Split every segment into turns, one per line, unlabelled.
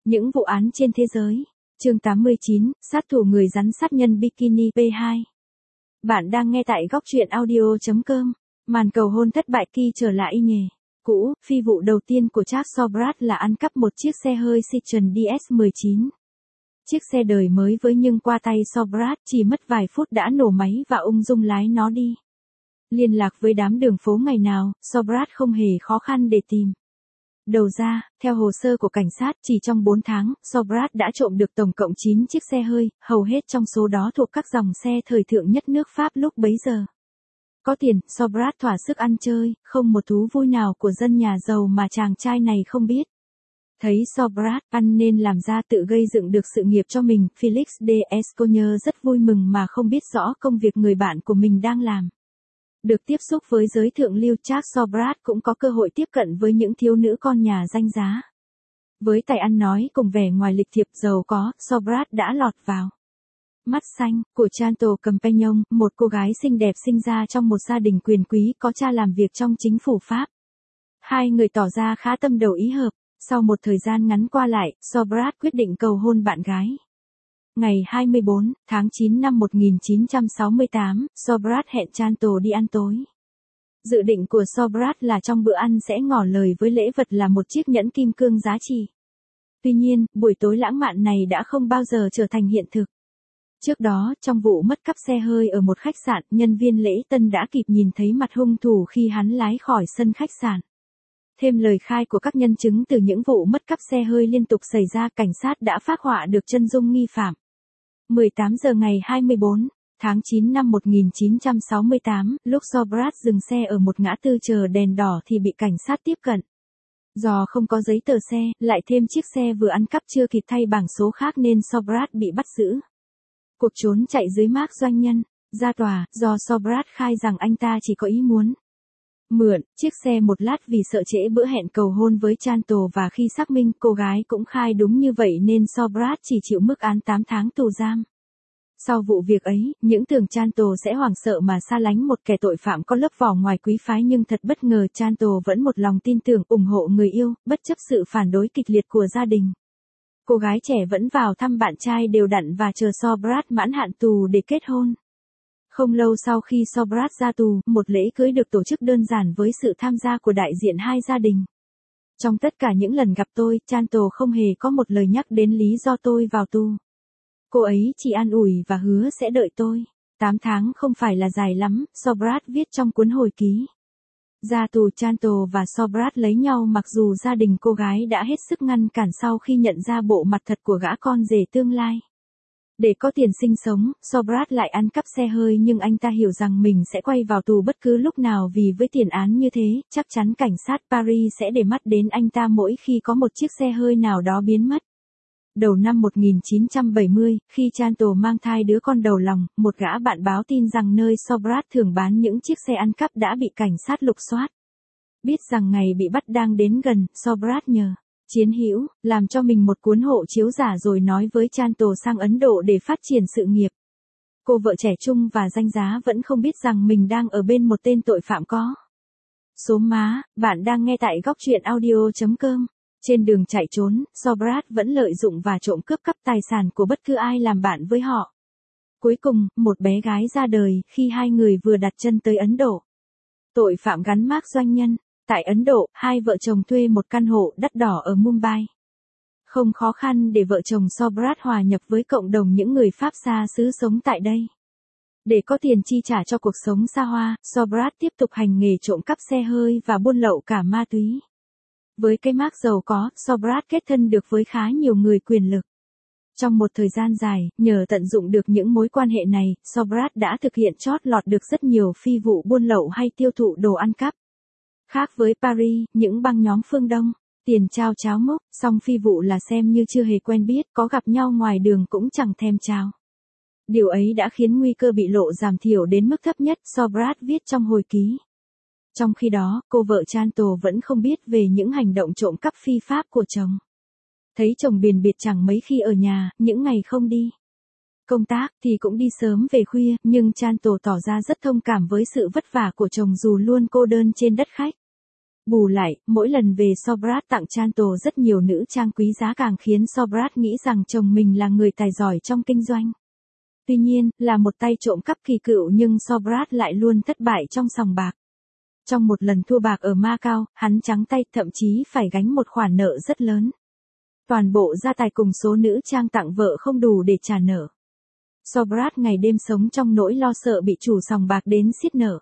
Những vụ án trên thế giới. Chương 89, sát thủ người rắn sát nhân bikini P2. Bạn đang nghe tại góc truyện audio.com. Màn cầu hôn thất bại Ki trở lại nghề cũ. Phi vụ đầu tiên của Charles Sobrat là ăn cắp một chiếc xe hơi Citroen DS19. Chiếc xe đời mới với nhưng qua tay Sobrat chỉ mất vài phút đã nổ máy và ung dung lái nó đi. Liên lạc với đám đường phố ngày nào, Sobrat không hề khó khăn để tìm. Đầu ra, theo hồ sơ của cảnh sát, chỉ trong 4 tháng, Sobrat đã trộm được tổng cộng 9 chiếc xe hơi, hầu hết trong số đó thuộc các dòng xe thời thượng nhất nước Pháp lúc bấy giờ. Có tiền, Sobrat thỏa sức ăn chơi, không một thú vui nào của dân nhà giàu mà chàng trai này không biết. Thấy Sobrat ăn nên làm ra tự gây dựng được sự nghiệp cho mình, Felix de Esconier rất vui mừng mà không biết rõ công việc người bạn của mình đang làm. Được tiếp xúc với giới thượng lưu, Charles Sobrat cũng có cơ hội tiếp cận với những thiếu nữ con nhà danh giá. Với tài ăn nói cùng vẻ ngoài lịch thiệp giàu có, Sobrat đã lọt vào mắt xanh của Chantal Compagnon, một cô gái xinh đẹp sinh ra trong một gia đình quyền quý có cha làm việc trong chính phủ Pháp. Hai người tỏ ra khá tâm đầu ý hợp. Sau một thời gian ngắn qua lại, Sobrat quyết định cầu hôn bạn gái. Ngày 24 tháng 9 năm 1968, Sobrat hẹn Chantal đi ăn tối. Dự định của Sobrat là trong bữa ăn sẽ ngỏ lời với lễ vật là một chiếc nhẫn kim cương giá trị. Tuy nhiên, buổi tối lãng mạn này đã không bao giờ trở thành hiện thực. Trước đó, trong vụ mất cắp xe hơi ở một khách sạn, nhân viên lễ tân đã kịp nhìn thấy mặt hung thủ khi hắn lái khỏi sân khách sạn. Thêm lời khai của các nhân chứng từ những vụ mất cắp xe hơi liên tục xảy ra, cảnh sát đã phác họa được chân dung nghi phạm. 18 giờ ngày 24 tháng 9 năm 1968, lúc Sobrat dừng xe ở một ngã tư chờ đèn đỏ thì bị cảnh sát tiếp cận. Do không có giấy tờ xe, lại thêm chiếc xe vừa ăn cắp chưa kịp thay bảng số khác nên Sobrat bị bắt giữ. Cuộc trốn chạy dưới mác doanh nhân. Ra tòa, do Sobrat khai rằng anh ta chỉ có ý muốn mượn chiếc xe một lát vì sợ trễ bữa hẹn cầu hôn với Chantal, và khi xác minh cô gái cũng khai đúng như vậy nên Sobrat chỉ chịu mức án 8 tháng tù giam. Sau vụ việc ấy, những tưởng Chantal sẽ hoảng sợ mà xa lánh một kẻ tội phạm có lớp vỏ ngoài quý phái, nhưng thật bất ngờ Chantal vẫn một lòng tin tưởng ủng hộ người yêu, bất chấp sự phản đối kịch liệt của gia đình. Cô gái trẻ vẫn vào thăm bạn trai đều đặn và chờ Sobrat mãn hạn tù để kết hôn. Không lâu sau khi Sobrat ra tù, một lễ cưới được tổ chức đơn giản với sự tham gia của đại diện hai gia đình. Trong tất cả những lần gặp tôi, Chantal không hề có một lời nhắc đến lý do tôi vào tù. Cô ấy chỉ an ủi và hứa sẽ đợi tôi. 8 tháng không phải là dài lắm, Sobrat viết trong cuốn hồi ký. Ra tù, Chantal và Sobrat lấy nhau mặc dù gia đình cô gái đã hết sức ngăn cản sau khi nhận ra bộ mặt thật của gã con rể tương lai. Để có tiền sinh sống, Sobrat lại ăn cắp xe hơi, nhưng anh ta hiểu rằng mình sẽ quay vào tù bất cứ lúc nào vì với tiền án như thế, chắc chắn cảnh sát Paris sẽ để mắt đến anh ta mỗi khi có một chiếc xe hơi nào đó biến mất. Đầu năm 1970, khi Chantal mang thai đứa con đầu lòng, một gã bạn báo tin rằng nơi Sobrat thường bán những chiếc xe ăn cắp đã bị cảnh sát lục soát. Biết rằng ngày bị bắt đang đến gần, Sobrat nhờ chiến hữu làm cho mình một cuốn hộ chiếu giả rồi nói với Chantal sang Ấn Độ để phát triển sự nghiệp. Cô vợ trẻ trung và danh giá vẫn không biết rằng mình đang ở bên một tên tội phạm có số má. Bạn đang nghe tại góc truyện audio.com. Trên đường chạy trốn, Sobrat vẫn lợi dụng và trộm cướp cắp tài sản của bất cứ ai làm bạn với họ. Cuối cùng, một bé gái ra đời khi hai người vừa đặt chân tới Ấn Độ. Tội phạm gắn mác doanh nhân. Tại Ấn Độ, hai vợ chồng thuê một căn hộ đắt đỏ ở Mumbai. Không khó khăn để vợ chồng Sobrat hòa nhập với cộng đồng những người Pháp xa xứ sống tại đây. Để có tiền chi trả cho cuộc sống xa hoa, Sobrat tiếp tục hành nghề trộm cắp xe hơi và buôn lậu cả ma túy. Với cái mác giàu có, Sobrat kết thân được với khá nhiều người quyền lực. Trong một thời gian dài, nhờ tận dụng được những mối quan hệ này, Sobrat đã thực hiện chót lọt được rất nhiều phi vụ buôn lậu hay tiêu thụ đồ ăn cắp. Khác với Paris, những băng nhóm phương Đông, tiền trao cháo múc, song phi vụ là xem như chưa hề quen biết, có gặp nhau ngoài đường cũng chẳng thèm chào. Điều ấy đã khiến nguy cơ bị lộ giảm thiểu đến mức thấp nhất, Sobrat viết trong hồi ký. Trong khi đó, cô vợ Chantal vẫn không biết về những hành động trộm cắp phi pháp của chồng. Thấy chồng biền biệt chẳng mấy khi ở nhà, những ngày không đi công tác thì cũng đi sớm về khuya, nhưng Chantal tỏ ra rất thông cảm với sự vất vả của chồng dù luôn cô đơn trên đất khách. Bù lại, mỗi lần về Sobrat tặng Chantal rất nhiều nữ trang quý giá càng khiến Sobrat nghĩ rằng chồng mình là người tài giỏi trong kinh doanh. Tuy nhiên, là một tay trộm cắp kỳ cựu nhưng Sobrat lại luôn thất bại trong sòng bạc. Trong một lần thua bạc ở Macau, hắn trắng tay thậm chí phải gánh một khoản nợ rất lớn. Toàn bộ gia tài cùng số nữ trang tặng vợ không đủ để trả nợ. Sobrat ngày đêm sống trong nỗi lo sợ bị chủ sòng bạc đến xiết nợ.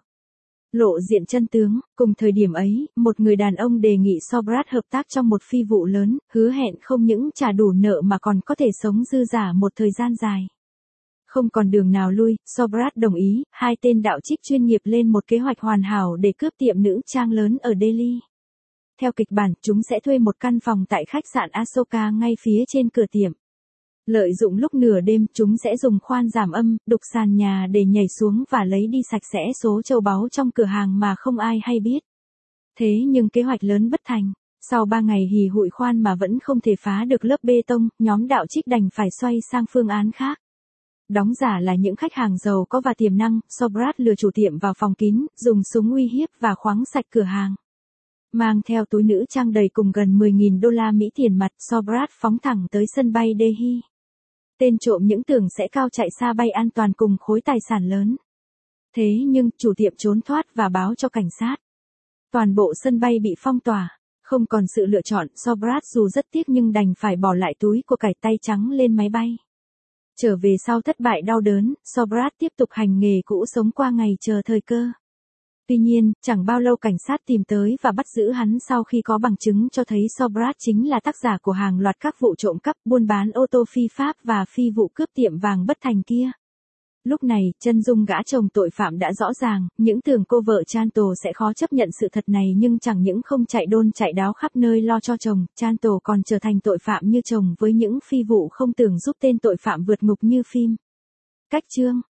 Lộ diện chân tướng, cùng thời điểm ấy, một người đàn ông đề nghị Sobrat hợp tác trong một phi vụ lớn, hứa hẹn không những trả đủ nợ mà còn có thể sống dư dả một thời gian dài. Không còn đường nào lui, Sobrat đồng ý, hai tên đạo trích chuyên nghiệp lên một kế hoạch hoàn hảo để cướp tiệm nữ trang lớn ở Delhi. Theo kịch bản, chúng sẽ thuê một căn phòng tại khách sạn Ashoka ngay phía trên cửa tiệm. Lợi dụng lúc nửa đêm, chúng sẽ dùng khoan giảm âm, đục sàn nhà để nhảy xuống và lấy đi sạch sẽ số châu báu trong cửa hàng mà không ai hay biết. Thế nhưng kế hoạch lớn bất thành. Sau 3 ngày hì hụi khoan mà vẫn không thể phá được lớp bê tông, nhóm đạo trích đành phải xoay sang phương án khác. Đóng giả là những khách hàng giàu có và tiềm năng, Sobrat lừa chủ tiệm vào phòng kín, dùng súng uy hiếp và khoáng sạch cửa hàng. Mang theo túi nữ trang đầy cùng gần 10.000 đô la Mỹ tiền mặt, Sobrat phóng thẳng tới sân bay Delhi. Tên trộm những tưởng sẽ cao chạy xa bay an toàn cùng khối tài sản lớn. Thế nhưng, chủ tiệm trốn thoát và báo cho cảnh sát. Toàn bộ sân bay bị phong tỏa. Không còn sự lựa chọn, Sobrat dù rất tiếc nhưng đành phải bỏ lại túi của cải tay trắng lên máy bay. Trở về sau thất bại đau đớn, Sobrat tiếp tục hành nghề cũ sống qua ngày chờ thời cơ. Tuy nhiên, chẳng bao lâu cảnh sát tìm tới và bắt giữ hắn sau khi có bằng chứng cho thấy Sobrat chính là tác giả của hàng loạt các vụ trộm cắp, buôn bán ô tô phi pháp và phi vụ cướp tiệm vàng bất thành kia. Lúc này, chân dung gã chồng tội phạm đã rõ ràng, những tưởng cô vợ Chantal sẽ khó chấp nhận sự thật này nhưng chẳng những không chạy đôn chạy đáo khắp nơi lo cho chồng, Chantal còn trở thành tội phạm như chồng với những phi vụ không tưởng giúp tên tội phạm vượt ngục như phim. Cách chương